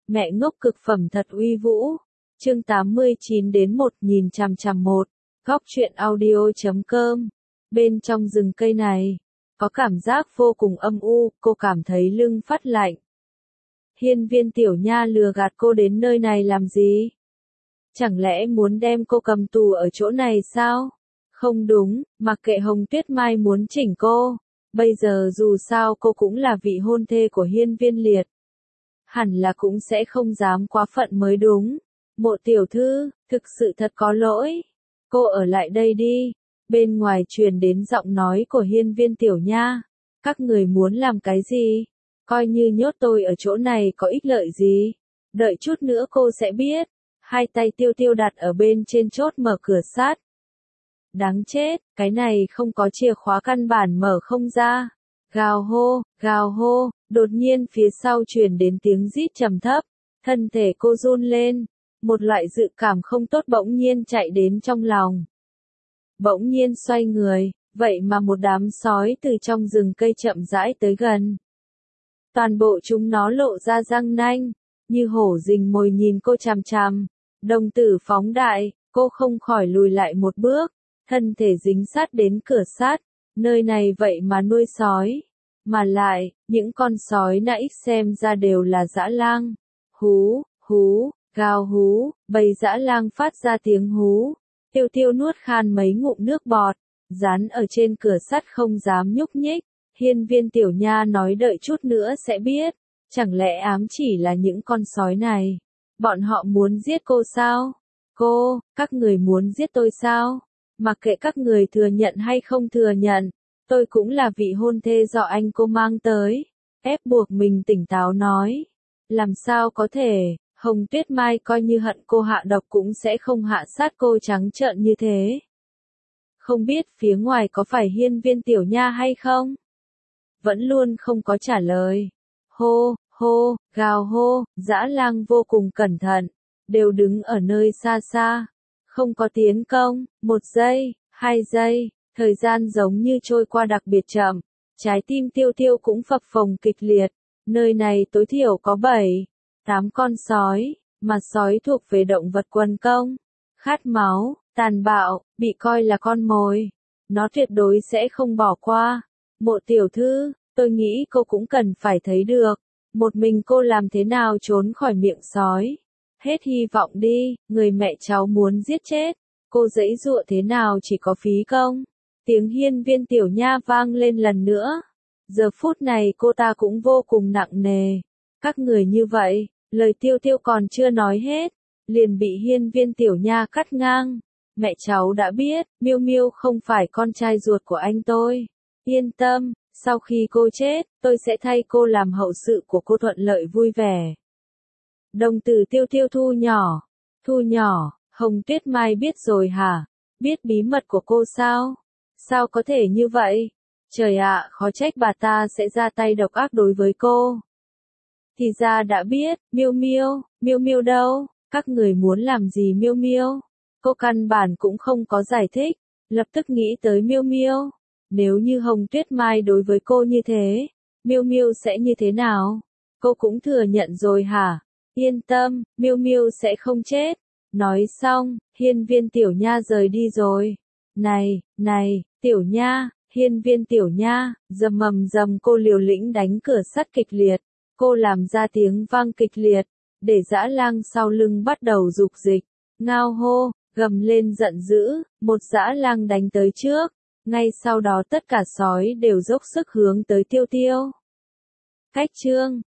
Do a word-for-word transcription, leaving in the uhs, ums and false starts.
Mẹ ngốc cực phẩm thật uy vũ. Chương tám mươi chín đến một nghìn một. Góc truyện audio chấm com. Bên trong rừng cây này, có cảm giác vô cùng âm u, cô cảm thấy lưng phát lạnh. Hiên Viên Tiểu Nha lừa gạt cô đến nơi này làm gì? Chẳng lẽ muốn đem cô cầm tù ở chỗ này sao? Không đúng, mặc kệ Hồng Tuyết Mai muốn chỉnh cô. Bây giờ dù sao cô cũng là vị hôn thê của Hiên Viên Liệt. Hẳn là cũng sẽ không dám quá phận mới đúng. Mộ tiểu thư, thực sự thật có lỗi. Cô ở lại đây đi. Bên ngoài truyền đến giọng nói của Hiên Viên Tiểu Nha. Các người muốn làm cái gì? Coi như nhốt tôi ở chỗ này có ích lợi gì? Đợi chút nữa cô sẽ biết. Hai tay Tiêu Tiêu đặt ở bên trên chốt mở cửa sắt. Đáng chết, cái này không có chìa khóa căn bản mở không ra. Gào hô, gào hô, đột nhiên phía sau truyền đến tiếng rít trầm thấp. Thân thể cô run lên. Một loại dự cảm không tốt bỗng nhiên chạy đến trong lòng. Bỗng nhiên xoay người, vậy mà một đám sói từ trong rừng cây chậm rãi tới gần. Toàn bộ chúng nó lộ ra răng nanh, như hổ rình mồi nhìn cô chằm chằm. Đồng tử phóng đại, cô không khỏi lùi lại một bước, thân thể dính sát đến cửa sắt. Nơi này vậy mà nuôi sói. Mà lại, những con sói nãy xem ra đều là dã lang. Hú, hú, gào hú, bầy dã lang phát ra tiếng hú. Tiêu Tiêu nuốt khan mấy ngụm nước bọt, dán ở trên cửa sắt không dám nhúc nhích. Hiên Viên Tiểu Nha nói đợi chút nữa sẽ biết. Chẳng lẽ ám chỉ là những con sói này? Bọn họ muốn giết cô sao? Cô, các người muốn giết tôi sao? Mặc kệ các người thừa nhận hay không thừa nhận, tôi cũng là vị hôn thê do anh cô mang tới. Ép buộc mình tỉnh táo nói. Làm sao có thể, Hồng Tuyết Mai coi như hận cô hạ độc cũng sẽ không hạ sát cô trắng trợn như thế. Không biết phía ngoài có phải Hiên Viên Tiểu Nha hay không? Vẫn luôn không có trả lời. Hô, hô, gào hô, dã lang vô cùng cẩn thận, đều đứng ở nơi xa xa. Không có tiến công, một giây, hai giây, thời gian giống như trôi qua đặc biệt chậm. Trái tim Tiêu Tiêu cũng phập phồng kịch liệt. Nơi này tối thiểu có bảy, tám con sói, mà sói thuộc về động vật quần công. Khát máu, tàn bạo, bị coi là con mồi. Nó tuyệt đối sẽ không bỏ qua. Mộ tiểu thư, tôi nghĩ cô cũng cần phải thấy được. Một mình cô làm thế nào trốn khỏi miệng sói. Hết hy vọng đi, người mẹ cháu muốn giết chết. Cô giãy giụa thế nào chỉ có phí công. Tiếng Hiên Viên Tiểu Nha vang lên lần nữa. Giờ phút này cô ta cũng vô cùng nặng nề. Các người như vậy, lời Tiêu Tiêu còn chưa nói hết, liền bị Hiên Viên Tiểu Nha cắt ngang. Mẹ cháu đã biết, Miêu Miêu không phải con trai ruột của anh tôi. Yên tâm, sau khi cô chết, tôi sẽ thay cô làm hậu sự của cô thuận lợi vui vẻ. Đồng tử Tiêu Tiêu thu nhỏ, thu nhỏ, Hồng Tuyết Mai biết rồi hả? Biết bí mật của cô sao? Sao có thể như vậy? Trời ạ, khó trách bà ta sẽ ra tay độc ác đối với cô. Thì ra đã biết, Miêu Miêu, Miêu Miêu đâu? Các người muốn làm gì Miêu Miêu? Cô căn bản cũng không có giải thích, lập tức nghĩ tới Miêu Miêu. Nếu như Hồng Tuyết Mai đối với cô như thế, Miêu Miêu sẽ như thế nào? Cô cũng thừa nhận rồi hả? Yên tâm, Miêu Miêu sẽ không chết. Nói xong, Hiên Viên Tiểu Nha rời đi rồi. Này, này, Tiểu Nha, Hiên Viên Tiểu Nha, rầm mầm rầm cô liều lĩnh đánh cửa sắt kịch liệt. Cô làm ra tiếng vang kịch liệt, để dã lang sau lưng bắt đầu dục dịch. Ngao hô, gầm lên giận dữ, một dã lang đánh tới trước. Ngay sau đó tất cả sói đều dốc sức hướng tới Tiêu Tiêu. Cách chương